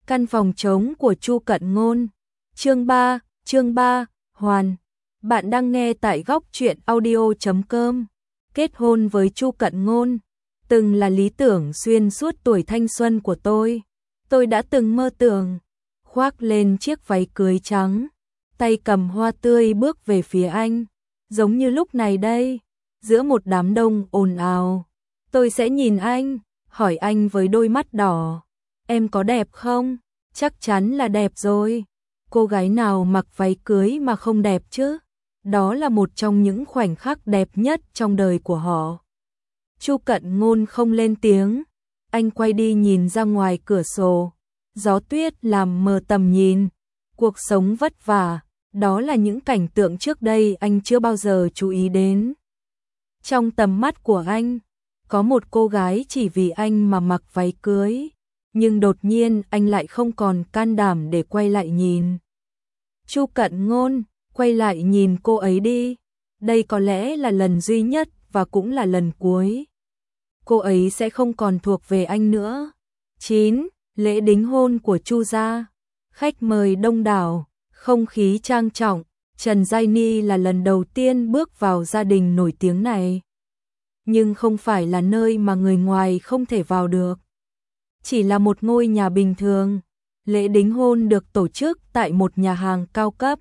Căn phòng trống của Chu Cận Ngôn. Chương 3, Hoàn. Bạn đang nghe tại góc truyện audio.com. Kết hôn với Chu Cận Ngôn từng là lý tưởng xuyên suốt tuổi thanh xuân của tôi. Tôi đã từng mơ tưởng khoác lên chiếc váy cưới trắng, tay cầm hoa tươi bước về phía anh, giống như lúc này đây, giữa một đám đông ồn ào. Tôi sẽ nhìn anh, hỏi anh với đôi mắt đỏ, em có đẹp không? Chắc chắn là đẹp rồi. Cô gái nào mặc váy cưới mà không đẹp chứ? Đó là một trong những khoảnh khắc đẹp nhất trong đời của họ. Chu Cận Ngôn không lên tiếng, anh quay đi nhìn ra ngoài cửa sổ. Gió tuyết làm mờ tầm nhìn. Cuộc sống vất vả, đó là những cảnh tượng trước đây anh chưa bao giờ chú ý đến. Trong tầm mắt của anh, có một cô gái chỉ vì anh mà mặc váy cưới, nhưng đột nhiên anh lại không còn can đảm để quay lại nhìn. Chu Cận Ngôn, quay lại nhìn cô ấy đi. Đây có lẽ là lần duy nhất và cũng là lần cuối. Cô ấy sẽ không còn thuộc về anh nữa. 9. Lễ đính hôn của Chu gia. Khách mời đông đảo, không khí trang trọng. Trần Giai Ni là lần đầu tiên bước vào gia đình nổi tiếng này. Nhưng không phải là nơi mà người ngoài không thể vào được. Chỉ là một ngôi nhà bình thường. Lễ đính hôn được tổ chức tại một nhà hàng cao cấp,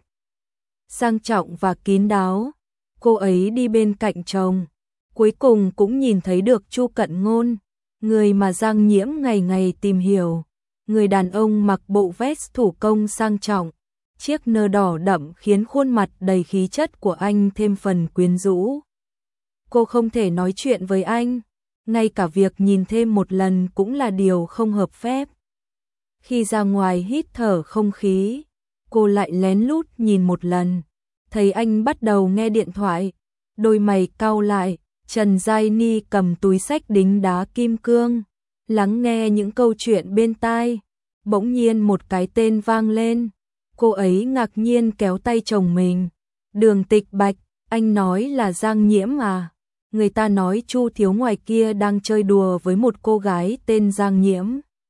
sang trọng và kín đáo. Cô ấy đi bên cạnh chồng, cuối cùng cũng nhìn thấy được Chu Cận Ngôn, người mà Giang Nhiễm ngày ngày tìm hiểu. Người đàn ông mặc bộ vest thủ công sang trọng, chiếc nơ đỏ đậm khiến khuôn mặt đầy khí chất của anh thêm phần quyến rũ. Cô không thể nói chuyện với anh, ngay cả việc nhìn thêm một lần cũng là điều không hợp phép. Khi ra ngoài hít thở không khí, cô lại lén lút nhìn một lần, thấy anh bắt đầu nghe điện thoại, đôi mày cau lại. Trần Giai Ni cầm túi xách đính đá kim cương, lắng nghe những câu chuyện bên tai. Bỗng nhiên một cái tên vang lên, cô ấy ngạc nhiên kéo tay chồng mình. Đường Tịch Bạch, anh nói là Giang Nhiễm à? Người ta nói Chu thiếu ngoài kia đang chơi đùa với một cô gái tên Giang Nhiễm.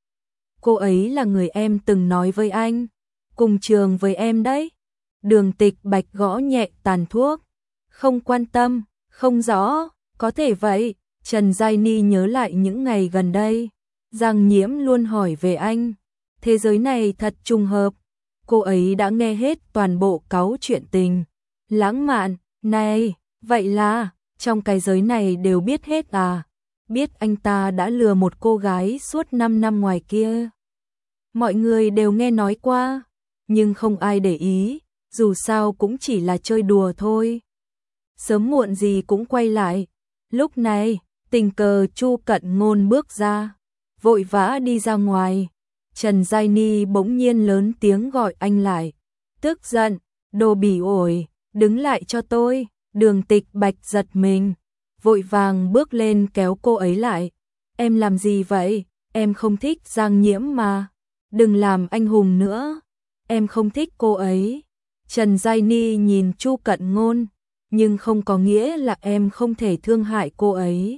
Cô ấy là người em từng nói với anh, cùng trường với em đấy. Đường Tịch Bạch gõ nhẹ tàn thuốc, không quan tâm, không rõ, có thể vậy. Trần Giai Ni nhớ lại những ngày gần đây, Giang Nhiễm luôn hỏi về anh. Thế giới này thật trùng hợp, cô ấy đã nghe hết toàn bộ cáu chuyện tình lãng mạn này. Vậy là trong cái giới này đều biết hết à? Biết anh ta đã lừa một cô gái suốt 5 năm ngoài kia. Mọi người đều nghe nói qua, nhưng không ai để ý, dù sao cũng chỉ là chơi đùa thôi. Sớm muộn gì cũng quay lại. Lúc này, tình cờ Chu Cận Ngôn bước ra, vội vã đi ra ngoài. Trần Giai Ni bỗng nhiên lớn tiếng gọi anh lại. Tức giận, đồ bỉ ổi, đứng lại cho tôi. Đường Tịch Bạch giật mình, vội vàng bước lên kéo cô ấy lại. Em làm gì vậy? Em không thích Giang Nhiễm mà. Đừng làm anh hùng nữa. Em không thích cô ấy. Trần Giai Ni nhìn Chu Cận Ngôn, nhưng không có nghĩa là em không thể thương hại cô ấy.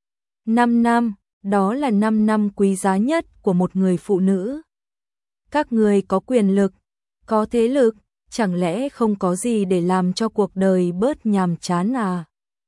5 năm, đó là 5 năm quý giá nhất của một người phụ nữ. Các người có quyền lực, có thế lực, chẳng lẽ không có gì để làm cho cuộc đời bớt nhàm chán à?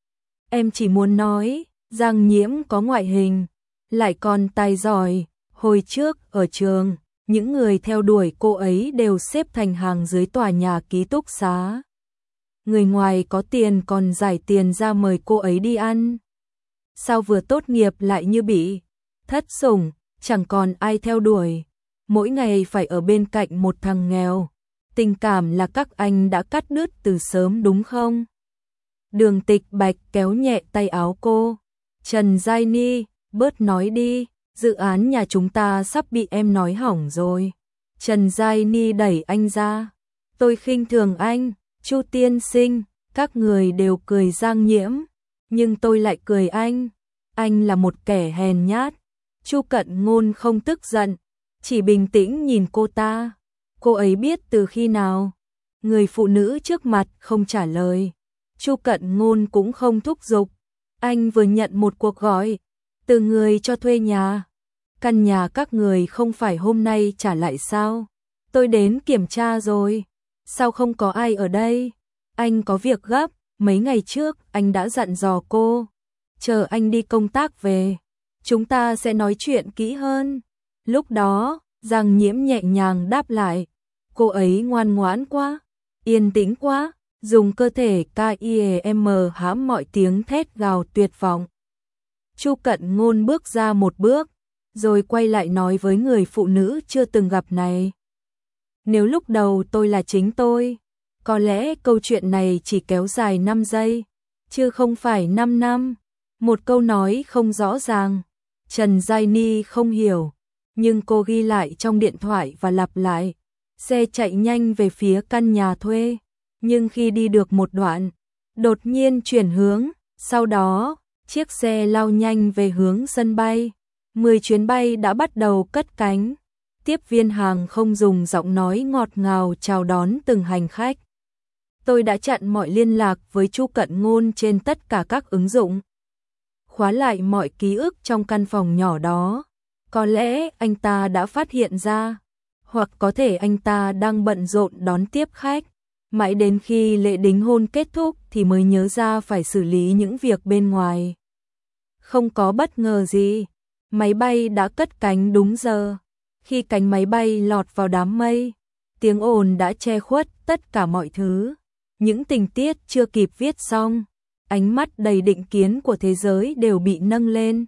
Em chỉ muốn nói, Giang Nhiễm có ngoại hình, lại còn tài giỏi. Hồi trước ở trường, những người theo đuổi cô ấy đều xếp thành hàng dưới tòa nhà ký túc xá. Người ngoài có tiền còn giải tiền ra mời cô ấy đi ăn. Sao vừa tốt nghiệp lại như bị thất sủng, chẳng còn ai theo đuổi, mỗi ngày phải ở bên cạnh một thằng nghèo. Tình cảm là các anh đã cắt đứt từ sớm đúng không? Đường Tịch Bạch kéo nhẹ tay áo cô. Trần Giai Ni, bớt nói đi, dự án nhà chúng ta sắp bị em nói hỏng rồi. Trần Giai Ni đẩy anh ra. Tôi khinh thường anh, Chu tiên sinh. Các người đều cười Giang Nhiễm, nhưng tôi lại cười anh. Anh là một kẻ hèn nhát. Chu Cận Ngôn không tức giận, chỉ bình tĩnh nhìn cô ta. Cô ấy biết từ khi nào người phụ nữ trước mặt không trả lời, Chu Cận Ngôn cũng không thúc giục. Anh vừa nhận một cuộc gọi từ người cho thuê nhà. căn nhà các người không phải hôm nay trả lại sao? Tôi đến kiểm tra rồi. Sao không có ai ở đây? Anh có việc gấp, mấy ngày trước anh đã dặn dò cô. Chờ anh đi công tác về, chúng ta sẽ nói chuyện kỹ hơn. Lúc đó, Giang Nhiễm nhẹ nhàng đáp lại. Cô ấy ngoan ngoãn quá, yên tĩnh quá, dùng cơ thể KIM hãm mọi tiếng thét gào tuyệt vọng. Chu Cận Ngôn bước ra một bước, rồi quay lại nói với người phụ nữ chưa từng gặp này. Nếu lúc đầu tôi là chính tôi, có lẽ câu chuyện này chỉ kéo dài 5 giây, chứ không phải 5 năm. Một câu nói không rõ ràng, Trần Giai Ni không hiểu, nhưng cô ghi lại trong điện thoại và lặp lại. Xe chạy nhanh về phía căn nhà thuê, nhưng khi đi được một đoạn, đột nhiên chuyển hướng, sau đó, chiếc xe lao nhanh về hướng sân bay. 10 chuyến bay đã bắt đầu cất cánh. Tiếp viên hàng không dùng giọng nói ngọt ngào chào đón từng hành khách. Tôi đã chặn mọi liên lạc với Chu Cận Ngôn trên tất cả các ứng dụng. Khóa lại mọi ký ức trong căn phòng nhỏ đó. Có lẽ anh ta đã phát hiện ra, hoặc có thể anh ta đang bận rộn đón tiếp khách. Mãi đến khi lễ đính hôn kết thúc thì mới nhớ ra phải xử lý những việc bên ngoài. Không có bất ngờ gì, máy bay đã cất cánh đúng giờ. Khi cánh máy bay lọt vào đám mây, tiếng ồn đã che khuất tất cả mọi thứ. Những tình tiết chưa kịp viết xong, ánh mắt đầy định kiến của thế giới đều bị nâng lên,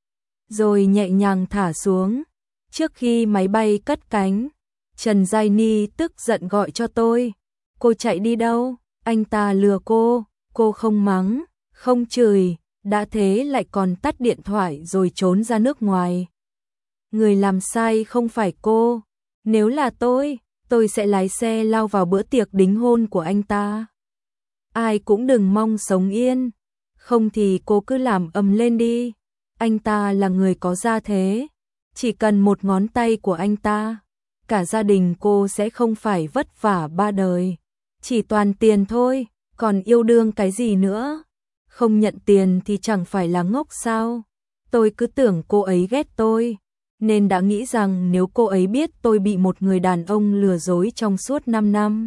rồi nhẹ nhàng thả xuống. Trước khi máy bay cất cánh, Trần Giai Ni tức giận gọi cho tôi. Cô chạy đi đâu? Anh ta lừa cô không mắng, không chửi, đã thế lại còn tắt điện thoại rồi trốn ra nước ngoài. Người làm sai không phải cô, nếu là tôi sẽ lái xe lao vào bữa tiệc đính hôn của anh ta. Ai cũng đừng mong sống yên, không thì cô cứ làm ầm lên đi. Anh ta là người có gia thế, chỉ cần một ngón tay của anh ta, cả gia đình cô sẽ không phải vất vả 3 đời. Chỉ toàn tiền thôi, còn yêu đương cái gì nữa? Không nhận tiền thì chẳng phải là ngốc sao? Tôi cứ tưởng cô ấy ghét tôi, nên đã nghĩ rằng nếu cô ấy biết tôi bị một người đàn ông lừa dối trong suốt 5 năm,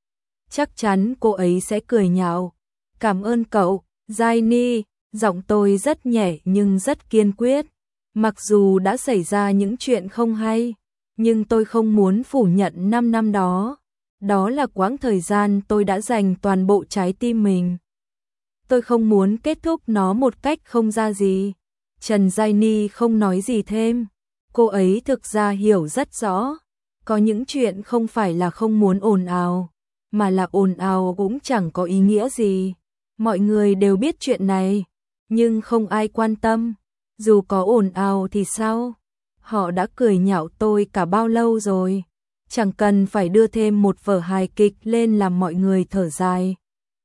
chắc chắn cô ấy sẽ cười nhạo. Cảm ơn cậu, Giai Ni. Giọng tôi rất nhẹ nhưng rất kiên quyết. Mặc dù đã xảy ra những chuyện không hay, nhưng tôi không muốn phủ nhận 5 năm đó. Đó là quãng thời gian tôi đã dành toàn bộ trái tim mình. Tôi không muốn kết thúc nó một cách không ra gì. Trần Giai Ni không nói gì thêm. Cô ấy thực ra hiểu rất rõ. Có những chuyện không phải là không muốn ồn ào, mà là ồn ào cũng chẳng có ý nghĩa gì. Mọi người đều biết chuyện này, nhưng không ai quan tâm. Dù có ồn ào thì sao? Họ đã cười nhạo tôi cả bao lâu rồi. Chẳng cần phải đưa thêm một vở hài kịch lên làm mọi người thở dài.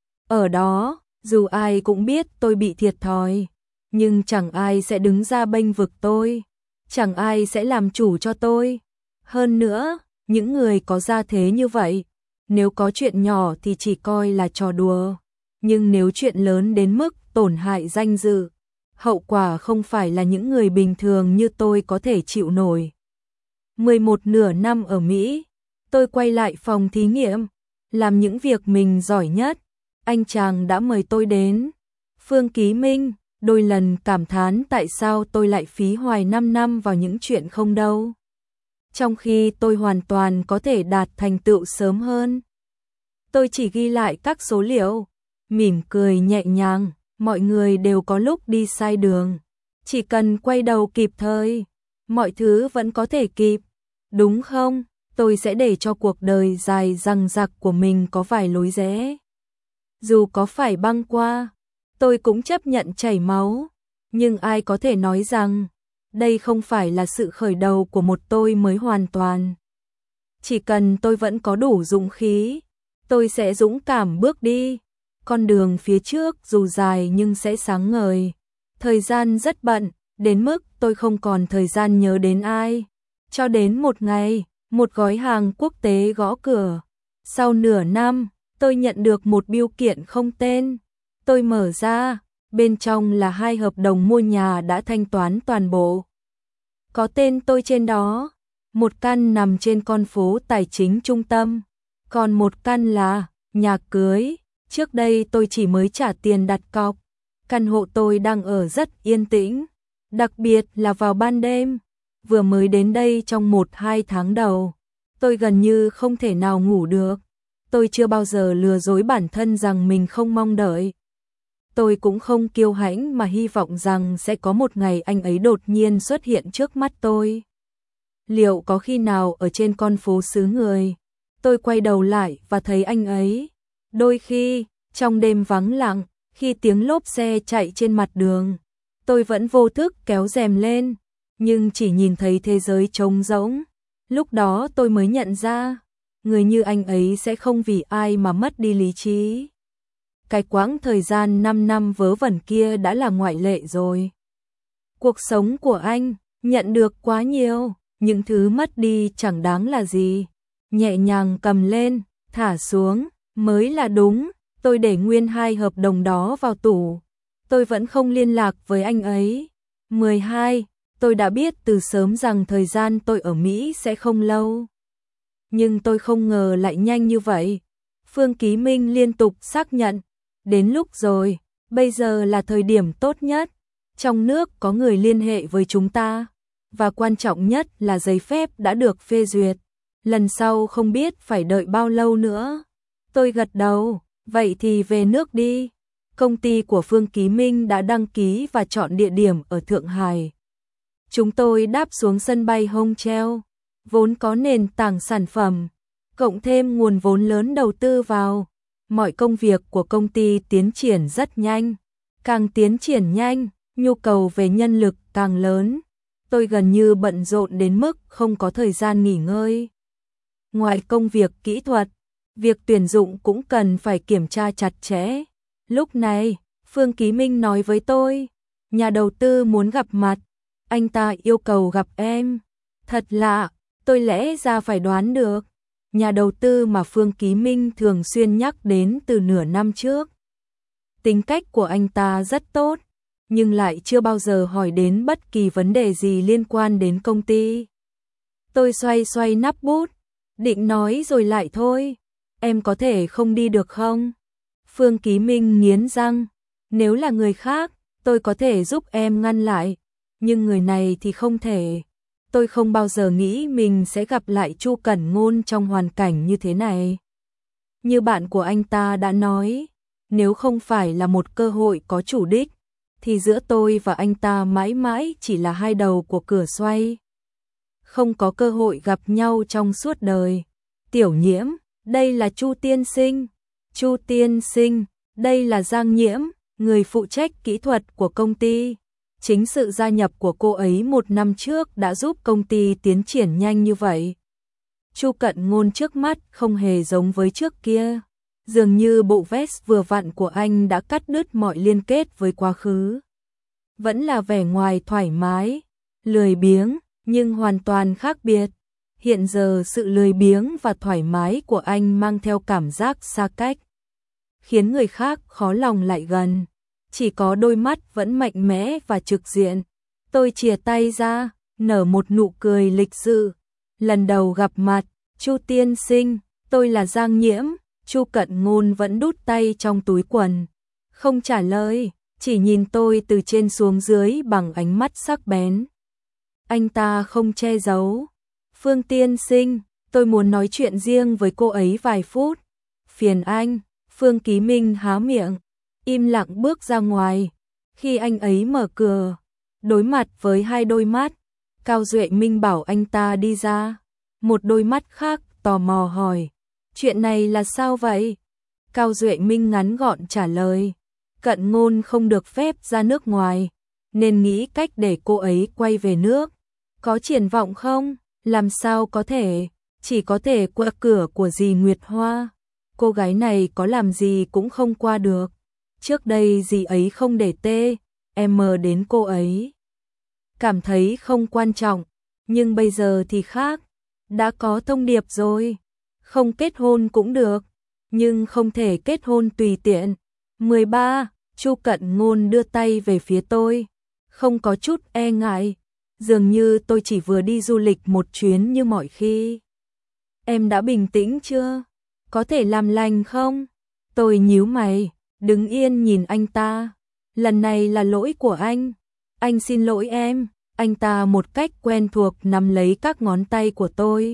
Ở đó, dù ai cũng biết tôi bị thiệt thòi, nhưng chẳng ai sẽ đứng ra bênh vực tôi. Chẳng ai sẽ làm chủ cho tôi. Hơn nữa, những người có gia thế như vậy, nếu có chuyện nhỏ thì chỉ coi là trò đùa. Nhưng nếu chuyện lớn đến mức tổn hại danh dự, hậu quả không phải là những người bình thường như tôi có thể chịu nổi. 11 nửa năm ở Mỹ, tôi quay lại phòng thí nghiệm, làm những việc mình giỏi nhất. Anh chàng đã mời tôi đến, Phương Ký Minh, đôi lần cảm thán tại sao tôi lại phí hoài 5 năm vào những chuyện không đâu. Trong khi tôi hoàn toàn có thể đạt thành tựu sớm hơn. Tôi chỉ ghi lại các số liệu, mỉm cười nhẹ nhàng, mọi người đều có lúc đi sai đường. Chỉ cần quay đầu kịp thời, mọi thứ vẫn có thể kịp, đúng không? Tôi sẽ để cho cuộc đời dài dằng dặc của mình có vài lối rẽ. Dù có phải băng qua, tôi cũng chấp nhận chảy máu. Nhưng ai có thể nói rằng đây không phải là sự khởi đầu của một tôi mới hoàn toàn. Chỉ cần tôi vẫn có đủ dũng khí, tôi sẽ dũng cảm bước đi. Con đường phía trước dù dài nhưng sẽ sáng ngời. Thời gian rất bận, đến mức tôi không còn thời gian nhớ đến ai. Cho đến một ngày, một gói hàng quốc tế gõ cửa. Sau nửa năm, tôi nhận được một bưu kiện không tên. Tôi mở ra, bên trong là 2 hợp đồng mua nhà đã thanh toán toàn bộ. có tên tôi trên đó. Một căn nằm trên con phố tài chính trung tâm, còn một căn là nhà cưới. Trước đây tôi chỉ mới trả tiền đặt cọc. Căn hộ tôi đang ở rất yên tĩnh, đặc biệt là vào ban đêm. Vừa mới đến đây trong 1-2 tháng đầu, tôi gần như không thể nào ngủ được. Tôi chưa bao giờ lừa dối bản thân rằng mình không mong đợi. Tôi cũng không kiêu hãnh mà hy vọng rằng sẽ có một ngày anh ấy đột nhiên xuất hiện trước mắt tôi. Liệu có khi nào ở trên con phố xứ người, tôi quay đầu lại và thấy anh ấy? Đôi khi, trong đêm vắng lặng, khi tiếng lốp xe chạy trên mặt đường, tôi vẫn vô thức kéo rèm lên, nhưng chỉ nhìn thấy thế giới trống rỗng. Lúc đó tôi mới nhận ra, người như anh ấy sẽ không vì ai mà mất đi lý trí. Cái quãng thời gian 5 năm vớ vẩn kia đã là ngoại lệ rồi. Cuộc sống của anh nhận được quá nhiều, những thứ mất đi chẳng đáng là gì. Nhẹ nhàng cầm lên, thả xuống, mới là đúng. Tôi để nguyên 2 hợp đồng đó vào tủ. Tôi vẫn không liên lạc với anh ấy. 12, tôi đã biết từ sớm rằng thời gian tôi ở Mỹ sẽ không lâu. Nhưng tôi không ngờ lại nhanh như vậy. Phương Ký Minh liên tục xác nhận. Đến lúc rồi, bây giờ là thời điểm tốt nhất. Trong nước có người liên hệ với chúng ta. Và quan trọng nhất là giấy phép đã được phê duyệt. Lần sau không biết phải đợi bao lâu nữa. Tôi gật đầu, vậy thì về nước đi. Công ty của Phương Ký Minh đã đăng ký và chọn địa điểm ở Thượng Hải. Chúng tôi đáp xuống sân bay Hong Cheo, vốn có nền tảng sản phẩm, cộng thêm nguồn vốn lớn đầu tư vào. Mọi công việc của công ty tiến triển rất nhanh. Càng tiến triển nhanh, nhu cầu về nhân lực càng lớn. Tôi gần như bận rộn đến mức không có thời gian nghỉ ngơi. Ngoài công việc kỹ thuật, việc tuyển dụng cũng cần phải kiểm tra chặt chẽ. Lúc này, Phương Ký Minh nói với tôi, nhà đầu tư muốn gặp mặt, anh ta yêu cầu gặp em. Thật lạ, tôi lẽ ra phải đoán được. Nhà đầu tư mà Phương Ký Minh thường xuyên nhắc đến từ nửa năm trước. Tính cách của anh ta rất tốt, nhưng lại chưa bao giờ hỏi đến bất kỳ vấn đề gì liên quan đến công ty. Tôi xoay xoay nắp bút, định nói rồi lại thôi. Em có thể không đi được không? Phương Ký Minh nghiến răng, nếu là người khác, tôi có thể giúp em ngăn lại, nhưng người này thì không thể. Tôi không bao giờ nghĩ mình sẽ gặp lại Chu Cẩn Ngôn trong hoàn cảnh như thế này. Như bạn của anh ta đã nói, nếu không phải là một cơ hội có chủ đích, thì giữa tôi và anh ta mãi mãi chỉ là hai đầu của cửa xoay. Không có cơ hội gặp nhau trong suốt đời. Tiểu Nhiễm, đây là Chu tiên sinh. Chu tiên sinh, đây là Giang Nhiễm, người phụ trách kỹ thuật của công ty. Chính sự gia nhập của cô ấy 1 năm trước đã giúp công ty tiến triển nhanh như vậy. Chu Cận Ngôn trước mắt không hề giống với trước kia. Dường như bộ vest vừa vặn của anh đã cắt đứt mọi liên kết với quá khứ. Vẫn là vẻ ngoài thoải mái, lười biếng, nhưng hoàn toàn khác biệt. Hiện giờ sự lười biếng và thoải mái của anh mang theo cảm giác xa cách, khiến người khác khó lòng lại gần. Chỉ có đôi mắt vẫn mạnh mẽ và trực diện. Tôi chìa tay ra, nở một nụ cười lịch sự. Lần đầu gặp mặt, Chu tiên sinh, tôi là Giang Nhiễm. Chu Cận Ngôn vẫn đút tay trong túi quần, không trả lời, chỉ nhìn tôi từ trên xuống dưới bằng ánh mắt sắc bén. Anh ta không che giấu. Phương tiên sinh, tôi muốn nói chuyện riêng với cô ấy vài phút. Phiền anh. Phương Ký Minh há miệng, im lặng bước ra ngoài. Khi anh ấy mở cửa, đối mặt với hai đôi mắt, Cao Duệ Minh bảo anh ta đi ra. Một đôi mắt khác tò mò hỏi, chuyện này là sao vậy? Cao Duệ Minh ngắn gọn trả lời, Cận Ngôn không được phép ra nước ngoài, nên nghĩ cách để cô ấy quay về nước. Có triển vọng không? Làm sao có thể, chỉ có thể qua cửa của dì Nguyệt Hoa. Cô gái này có làm gì cũng không qua được. Trước đây dì ấy không để em đến cô ấy. Cảm thấy không quan trọng, nhưng bây giờ thì khác. Đã có thông điệp rồi. Không kết hôn cũng được, nhưng không thể kết hôn tùy tiện. 13. Chu Cận Ngôn đưa tay về phía tôi, không có chút e ngại. Dường như tôi chỉ vừa đi du lịch một chuyến như mọi khi. Em đã bình tĩnh chưa? Có thể làm lành không? Tôi nhíu mày, đứng yên nhìn anh ta. Lần này là lỗi của anh. Anh xin lỗi em. Anh ta một cách quen thuộc nắm lấy các ngón tay của tôi.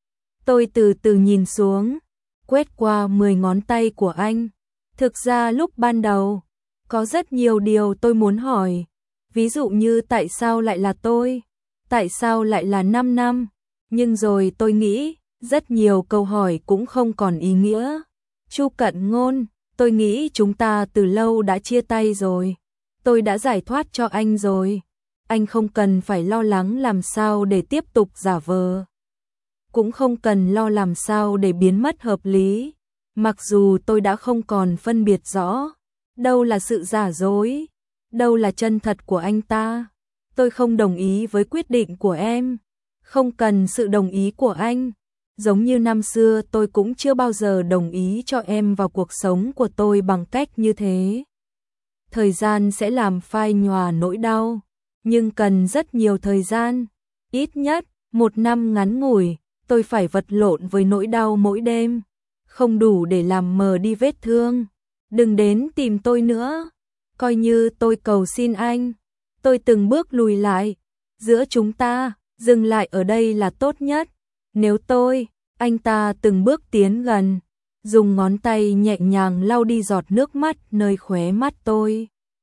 Tôi từ từ nhìn xuống, quét qua 10 ngón tay của anh. Thực ra lúc ban đầu, có rất nhiều điều tôi muốn hỏi. Ví dụ như tại sao lại là tôi? Tại sao lại là 5 năm? Nhưng rồi tôi nghĩ, rất nhiều câu hỏi cũng không còn ý nghĩa. Chu Cận Ngôn, tôi nghĩ chúng ta từ lâu đã chia tay rồi. Tôi đã giải thoát cho anh rồi. Anh không cần phải lo lắng làm sao để tiếp tục giả vờ. Cũng không cần lo làm sao để biến mất hợp lý. Mặc dù tôi đã không còn phân biệt rõ đâu là sự giả dối, đâu là chân thật của anh ta. Tôi không đồng ý với quyết định của em. Không cần sự đồng ý của anh. Giống như năm xưa tôi cũng chưa bao giờ đồng ý cho em vào cuộc sống của tôi bằng cách như thế. Thời gian sẽ làm phai nhòa nỗi đau, nhưng cần rất nhiều thời gian. Ít nhất, 1 năm ngắn ngủi, tôi phải vật lộn với nỗi đau mỗi đêm. Không đủ để làm mờ đi vết thương. Đừng đến tìm tôi nữa. Coi như tôi cầu xin anh. Tôi từng bước lùi lại. Giữa chúng ta, dừng lại ở đây là tốt nhất. Nếu anh ta từng bước tiến gần, dùng ngón tay nhẹ nhàng lau đi giọt nước mắt nơi khóe mắt tôi.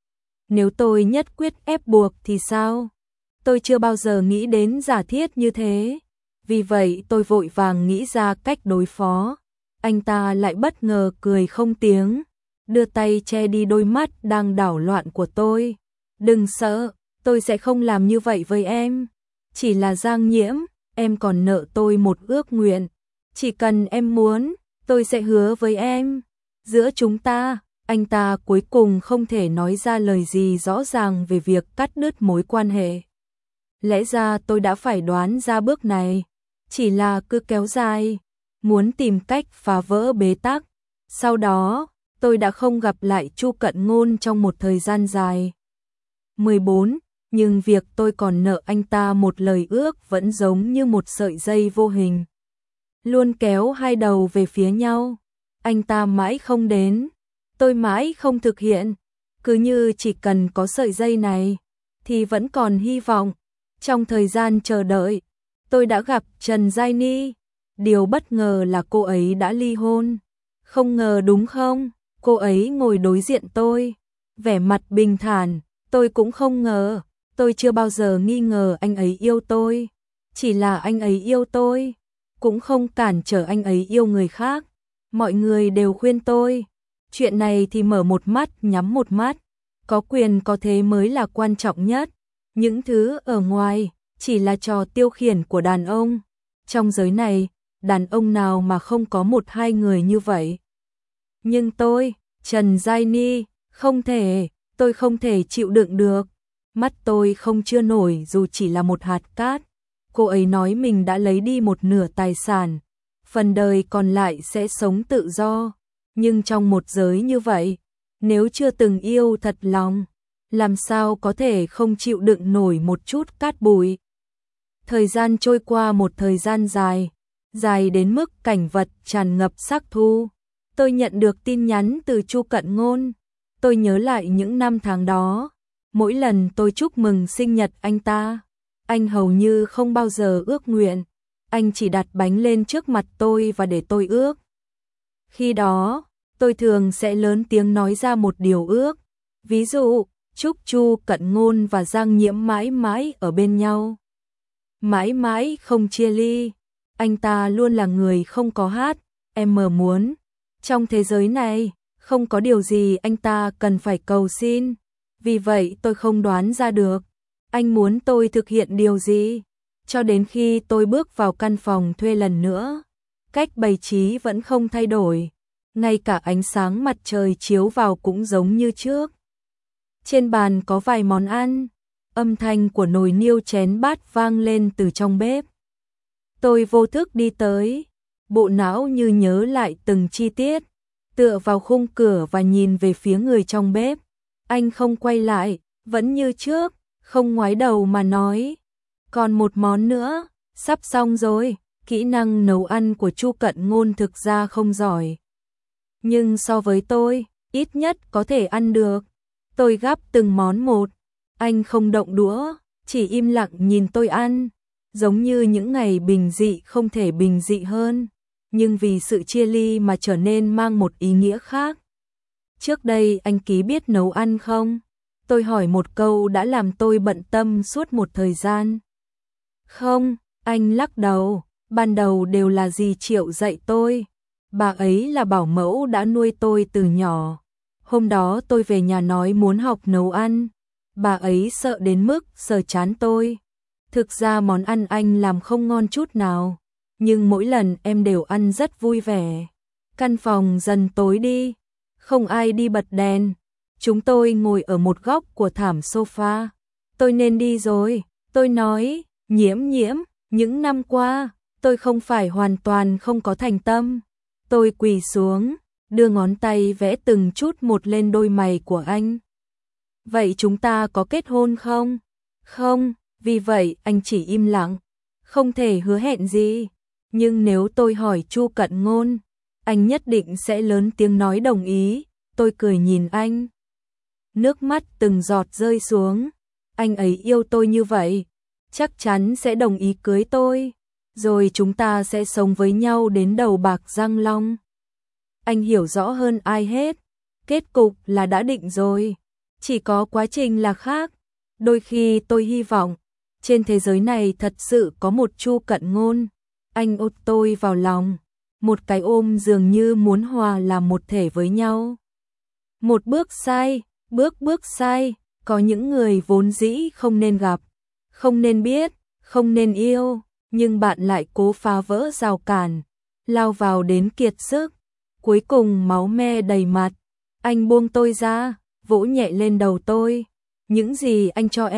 Nếu tôi nhất quyết ép buộc thì sao? Tôi chưa bao giờ nghĩ đến giả thiết như thế. Vì vậy tôi vội vàng nghĩ ra cách đối phó. Anh ta lại bất ngờ cười không tiếng, đưa tay che đi đôi mắt đang đảo loạn của tôi. Đừng sợ, tôi sẽ không làm như vậy với em. Chỉ là Giang Nhiễm, em còn nợ tôi một ước nguyện. Chỉ cần em muốn, tôi sẽ hứa với em. Giữa chúng ta, anh ta cuối cùng không thể nói ra lời gì rõ ràng về việc cắt đứt mối quan hệ. Lẽ ra tôi đã phải đoán ra bước này. Chỉ là cứ kéo dài, muốn tìm cách phá vỡ bế tắc. Sau đó, tôi đã không gặp lại Chu Cận Ngôn trong một thời gian dài. 14. Nhưng việc tôi còn nợ anh ta một lời ước vẫn giống như một sợi dây vô hình, luôn kéo hai đầu về phía nhau. Anh ta mãi không đến, tôi mãi không thực hiện. Cứ như chỉ cần có sợi dây này, thì vẫn còn hy vọng. Trong thời gian chờ đợi, tôi đã gặp Trần Giai Ni. Điều bất ngờ là cô ấy đã ly hôn. Không ngờ đúng không? Cô ấy ngồi đối diện tôi, vẻ mặt bình thản. Tôi cũng không ngờ. Tôi chưa bao giờ nghi ngờ anh ấy yêu tôi. Chỉ là anh ấy yêu tôi, cũng không cản trở anh ấy yêu người khác. Mọi người đều khuyên tôi, chuyện này thì mở một mắt nhắm một mắt. Có quyền có thế mới là quan trọng nhất. Những thứ ở ngoài chỉ là trò tiêu khiển của đàn ông. Trong giới này, đàn ông nào mà không có một hai người như vậy. Nhưng tôi, Trần Giai Ni, không thể, tôi không thể chịu đựng được. Mắt tôi không chứa nổi dù chỉ là một hạt cát. Cô ấy nói mình đã lấy đi một nửa tài sản, phần đời còn lại sẽ sống tự do. Nhưng trong một giới như vậy, nếu chưa từng yêu thật lòng, làm sao có thể không chịu đựng nổi một chút cát bụi. Thời gian trôi qua một thời gian dài, dài đến mức cảnh vật tràn ngập sắc thu. Tôi nhận được tin nhắn từ Chu Cận Ngôn. Tôi nhớ lại những năm tháng đó. Mỗi lần tôi chúc mừng sinh nhật anh ta, anh hầu như không bao giờ ước nguyện. Anh chỉ đặt bánh lên trước mặt tôi và để tôi ước. Khi đó, tôi thường sẽ lớn tiếng nói ra một điều ước. Ví dụ, chúc Chu Cận Ngôn và Giang Nhiễm mãi mãi ở bên nhau, mãi mãi không chia ly. Anh ta luôn là người không có hát, em muốn. Trong thế giới này, không có điều gì anh ta cần phải cầu xin. Vì vậy tôi không đoán ra được anh muốn tôi thực hiện điều gì. Cho đến khi tôi bước vào căn phòng thuê lần nữa, cách bày trí vẫn không thay đổi. Ngay cả ánh sáng mặt trời chiếu vào cũng giống như trước. Trên bàn có vài món ăn, âm thanh của nồi niêu chén bát vang lên từ trong bếp. Tôi vô thức đi tới, bộ não như nhớ lại từng chi tiết, tựa vào khung cửa và nhìn về phía người trong bếp. Anh không quay lại, vẫn như trước, không ngoái đầu mà nói, Còn một món nữa, sắp xong rồi. Kỹ năng nấu ăn của Chu Cận Ngôn thực ra không giỏi. Nhưng so với tôi, ít nhất có thể ăn được. Tôi gắp từng món một. Anh không động đũa, chỉ im lặng nhìn tôi ăn. Giống như những ngày bình dị không thể bình dị hơn. Nhưng vì sự chia ly mà trở nên mang một ý nghĩa khác. Trước đây anh Ký biết nấu ăn không? Tôi hỏi một câu đã làm tôi bận tâm suốt một thời gian. Không, anh lắc đầu. Ban đầu đều là dì Triệu dạy tôi. Bà ấy là bảo mẫu đã nuôi tôi từ nhỏ. Hôm đó tôi về nhà nói muốn học nấu ăn. Bà ấy sợ đến mức sờ trán tôi. Thực ra món ăn anh làm không ngon chút nào. Nhưng mỗi lần em đều ăn rất vui vẻ. Căn phòng dần tối đi. Không ai đi bật đèn. Chúng tôi ngồi ở một góc của thảm sofa. Tôi nên đi rồi. Tôi nói, Nhiễm, những năm qua, tôi không phải hoàn toàn không có thành tâm. Tôi quỳ xuống, đưa ngón tay vẽ từng chút một lên đôi mày của anh. Vậy chúng ta có kết hôn không? Không, vì vậy anh chỉ im lặng. Không thể hứa hẹn gì. Nhưng nếu tôi hỏi Chu Cận Ngôn, anh nhất định sẽ lớn tiếng nói đồng ý. Tôi cười nhìn anh. Nước mắt từng giọt rơi xuống. Anh ấy yêu tôi như vậy, chắc chắn sẽ đồng ý cưới tôi. Rồi chúng ta sẽ sống với nhau đến đầu bạc răng long. Anh hiểu rõ hơn ai hết. Kết cục là đã định rồi. Chỉ có quá trình là khác. Đôi khi tôi hy vọng trên thế giới này thật sự có một Chu Cận Ngôn. Anh ôm tôi vào lòng. Một cái ôm dường như muốn hòa làm một thể với nhau. Một bước sai, bước sai. Có những người vốn dĩ không nên gặp, không nên biết, không nên yêu. Nhưng bạn lại cố phá vỡ rào cản, lao vào đến kiệt sức. Cuối cùng máu me đầy mặt. Anh buông tôi ra, vỗ nhẹ lên đầu tôi. Những gì anh cho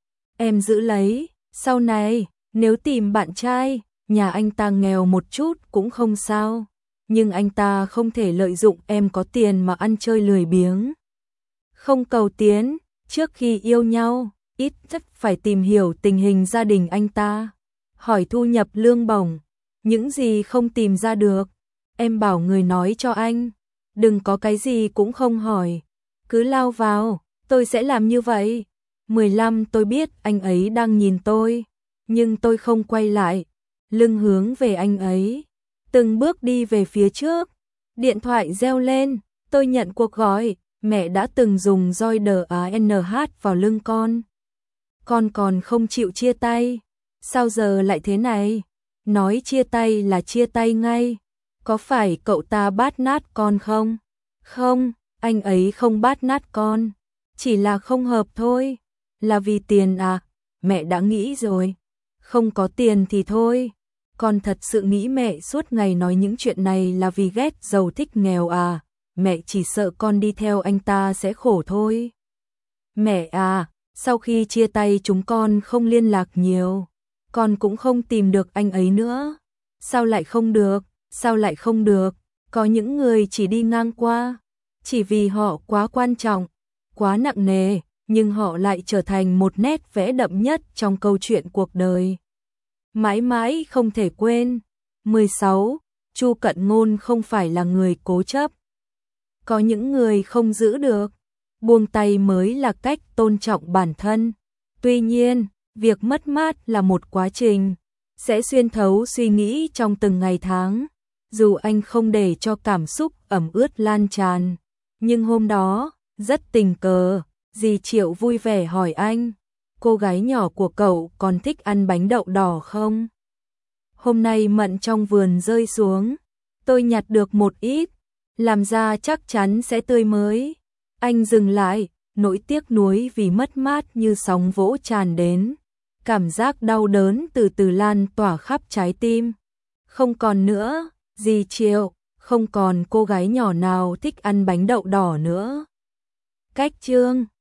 em giữ lấy. Sau này, nếu tìm bạn trai, nhà anh ta nghèo một chút cũng không sao. Nhưng anh ta không thể lợi dụng em có tiền mà ăn chơi lười biếng. Không cầu tiến, trước khi yêu nhau, ít nhất phải tìm hiểu tình hình gia đình anh ta. Hỏi thu nhập lương bổng, những gì không tìm ra được, em bảo người nói cho anh. Đừng có cái gì cũng không hỏi, cứ lao vào, tôi sẽ làm như vậy. 15 tôi biết anh ấy đang nhìn tôi, nhưng tôi không quay lại, lưng hướng về anh ấy. Từng bước đi về phía trước, điện thoại reo lên, tôi nhận cuộc gọi. Mẹ đã từng dùng roi DANH vào lưng con. Con còn không chịu chia tay. Sao giờ lại thế này? Nói chia tay là chia tay ngay. Có phải cậu ta bát nát con không? Không, anh ấy không bát nát con. Chỉ là không hợp thôi. Là vì tiền à? Mẹ đã nghĩ rồi. Không có tiền thì thôi. Con thật sự nghĩ mẹ suốt ngày nói những chuyện này là vì ghét giàu thích nghèo à? Mẹ chỉ sợ con đi theo anh ta sẽ khổ thôi. Mẹ à, sau khi chia tay chúng con không liên lạc nhiều. Con cũng không tìm được anh ấy nữa. Sao lại không được? Sao lại không được? Có những người chỉ đi ngang qua. Chỉ vì họ quá quan trọng, quá nặng nề, nhưng họ lại trở thành một nét vẽ đậm nhất trong câu chuyện cuộc đời. Mãi mãi không thể quên. 16. Chu Cận Ngôn không phải là người cố chấp. Có những người không giữ được, buông tay mới là cách tôn trọng bản thân. Tuy nhiên, việc mất mát là một quá trình, sẽ xuyên thấu suy nghĩ trong từng ngày tháng. Dù anh không để cho cảm xúc ẩm ướt lan tràn, nhưng hôm đó, rất tình cờ, dì Triệu vui vẻ hỏi anh, cô gái nhỏ của cậu còn thích ăn bánh đậu đỏ không? Hôm nay mận trong vườn rơi xuống, tôi nhặt được một ít, làm ra chắc chắn sẽ tươi mới. Anh dừng lại, nỗi tiếc nuối vì mất mát như sóng vỗ tràn đến. Cảm giác đau đớn từ từ lan tỏa khắp trái tim. Không còn nữa, dì Triệu, không còn cô gái nhỏ nào thích ăn bánh đậu đỏ nữa. Cách chương